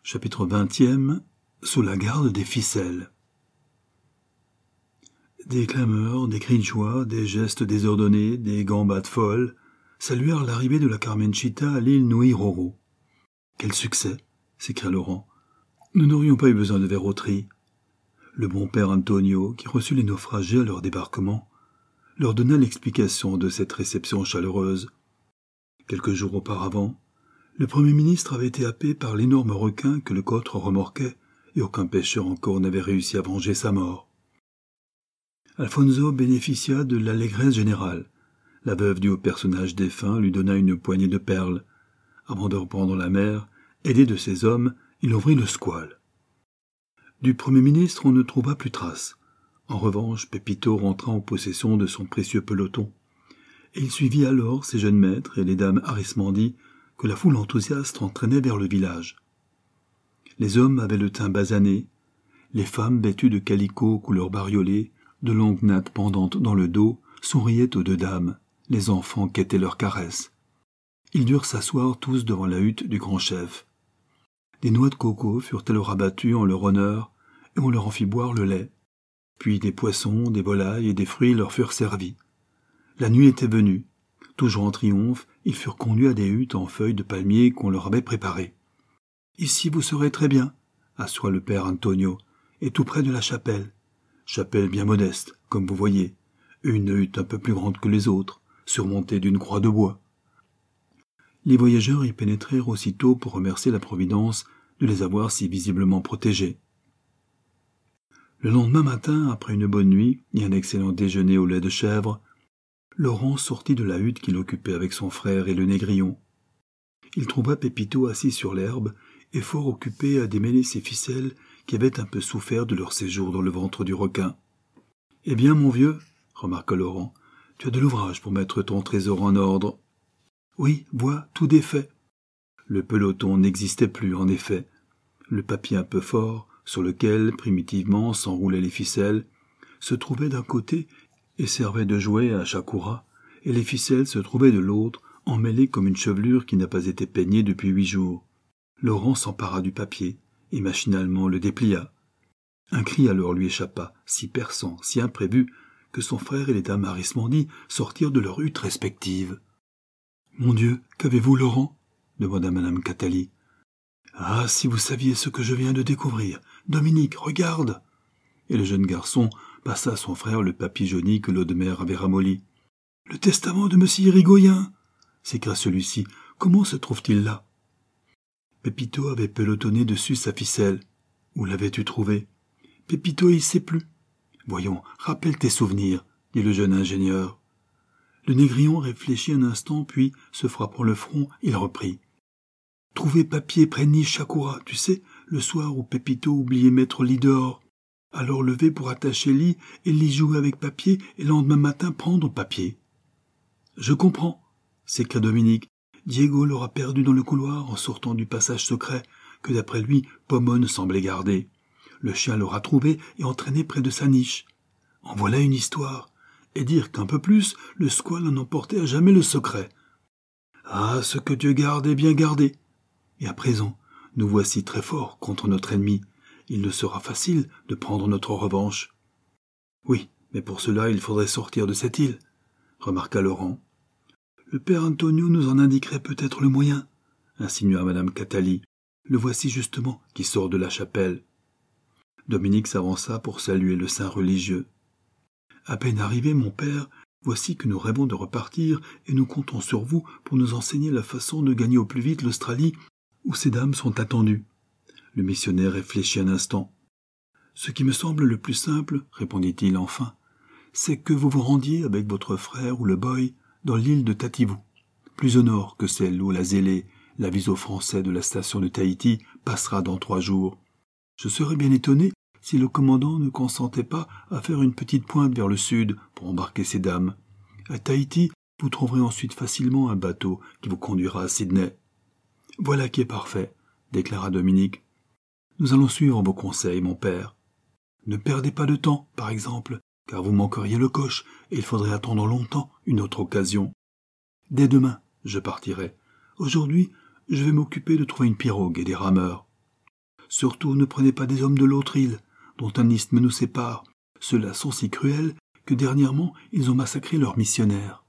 Chapitre 20e. Sous la garde des ficelles. Des clameurs, des cris de joie, des gestes désordonnés, des gambades folles, saluèrent l'arrivée de la Carmencita à l'île Nouiroro. « Quel succès !» s'écria Laurent. « Nous n'aurions pas eu besoin de verroterie. » Le bon père Antonio, qui reçut les naufragés à leur débarquement, leur donna l'explication de cette réception chaleureuse. Quelques jours auparavant, le Premier ministre avait été happé par l'énorme requin que le cotre remorquait, et aucun pêcheur encore n'avait réussi à venger sa mort. Alfonso bénéficia de l'allégresse générale. La veuve du haut personnage défunt lui donna une poignée de perles. Avant de reprendre la mer, aidé de ses hommes, il ouvrit le squale. Du Premier ministre, on ne trouva plus trace. En revanche, Pepito rentra en possession de son précieux peloton. Et il suivit alors ses jeunes maîtres et les dames Arismendi que la foule enthousiaste entraînait vers le village. Les hommes avaient le teint basané, les femmes vêtues de calicot couleur bariolée, de longues nattes pendantes dans le dos, souriaient aux deux dames, les enfants quêtaient leurs caresses. Ils durent s'asseoir tous devant la hutte du grand chef. Des noix de coco furent alors abattues en leur honneur, et on leur en fit boire le lait. Puis des poissons, des volailles et des fruits leur furent servis. La nuit était venue. Toujours en triomphe, ils furent conduits à des huttes en feuilles de palmier qu'on leur avait préparées. « Ici vous serez très bien, » assoit le père Antonio, « et tout près de la chapelle. Chapelle bien modeste, comme vous voyez, une hutte un peu plus grande que les autres, surmontée d'une croix de bois. » Les voyageurs y pénétrèrent aussitôt pour remercier la Providence de les avoir si visiblement protégés. Le lendemain matin, après une bonne nuit et un excellent déjeuner au lait de chèvre, Laurent sortit de la hutte qu'il occupait avec son frère et le négrillon. Il trouva Pepito assis sur l'herbe et fort occupé à démêler ses ficelles qui avaient un peu souffert de leur séjour dans le ventre du requin. « Eh bien, mon vieux, » remarqua Laurent, « tu as de l'ouvrage pour mettre ton trésor en ordre. »« Oui, vois, tout défait. » Le peloton n'existait plus, en effet. Le papier un peu fort, sur lequel, primitivement, s'enroulaient les ficelles, se trouvait d'un côté et servait de jouet à Shakura, et les ficelles se trouvaient de l'autre, emmêlées comme une chevelure qui n'a pas été peignée depuis 8 jours. Laurent s'empara du papier, et machinalement le déplia. Un cri alors lui échappa, si perçant, si imprévu, que son frère et les dames Arismendi sortirent de leurs huttes respectives. « Mon Dieu, qu'avez-vous, Laurent » demanda madame Cathalie. « Ah, si vous saviez ce que je viens de découvrir. Dominique, regarde !» Et le jeune garçon passa à son frère le papier jauni que l'eau de mer avait ramolli. « Le testament de monsieur Irigoyen !» s'écria celui-ci. « Comment se trouve-t-il là ?» Pepito avait pelotonné dessus sa ficelle. « Où l'avais-tu trouvé ?»« Pepito, il sait plus. »« Voyons, rappelle tes souvenirs, » dit le jeune ingénieur. Le négrillon réfléchit un instant, puis, se frappant le front, il reprit. « Trouver papier près de Nishakura, tu sais, le soir où Pepito oubliait mettre lit dehors. Alors lever pour attacher lit, et lit jouer avec papier, et le lendemain matin prendre papier. »« Je comprends, » s'écria Dominique. Diego l'aura perdu dans le couloir en sortant du passage secret que d'après lui Pomone semblait garder. Le chien l'aura trouvé et entraîné près de sa niche. En voilà une histoire. Et dire qu'un peu plus, le squale en emportait à jamais le secret. Ah, ce que Dieu garde est bien gardé. Et à présent, nous voici très forts contre notre ennemi. Il ne sera facile de prendre notre revanche. Oui, mais pour cela il faudrait sortir de cette île, remarqua Laurent. Le père Antonio nous en indiquerait peut-être le moyen, insinua madame Cathalie. Le voici justement qui sort de la chapelle. Dominique s'avança pour saluer le saint religieux. À peine arrivé, mon père, voici que nous rêvons de repartir et nous comptons sur vous pour nous enseigner la façon de gagner au plus vite l'Australie où ces dames sont attendues. Le missionnaire réfléchit un instant. Ce qui me semble le plus simple, répondit-il enfin, c'est que vous vous rendiez avec votre frère ou le boy dans l'île de Tativou, plus au nord que celle où la zélée, l'aviso français de la station de Tahiti, passera dans 3 jours. Je serais bien étonné si le commandant ne consentait pas à faire une petite pointe vers le sud pour embarquer ces dames. À Tahiti, vous trouverez ensuite facilement un bateau qui vous conduira à Sydney. « Voilà qui est parfait, » déclara Dominique. « Nous allons suivre vos conseils, mon père. Ne perdez pas de temps, par exemple, car vous manqueriez le coche et il faudrait attendre longtemps une autre occasion. Dès demain, je partirai. Aujourd'hui, je vais m'occuper de trouver une pirogue et des rameurs. Surtout ne prenez pas des hommes de l'autre île, dont un isthme nous sépare. Ceux-là sont si cruels que dernièrement ils ont massacré leurs missionnaires.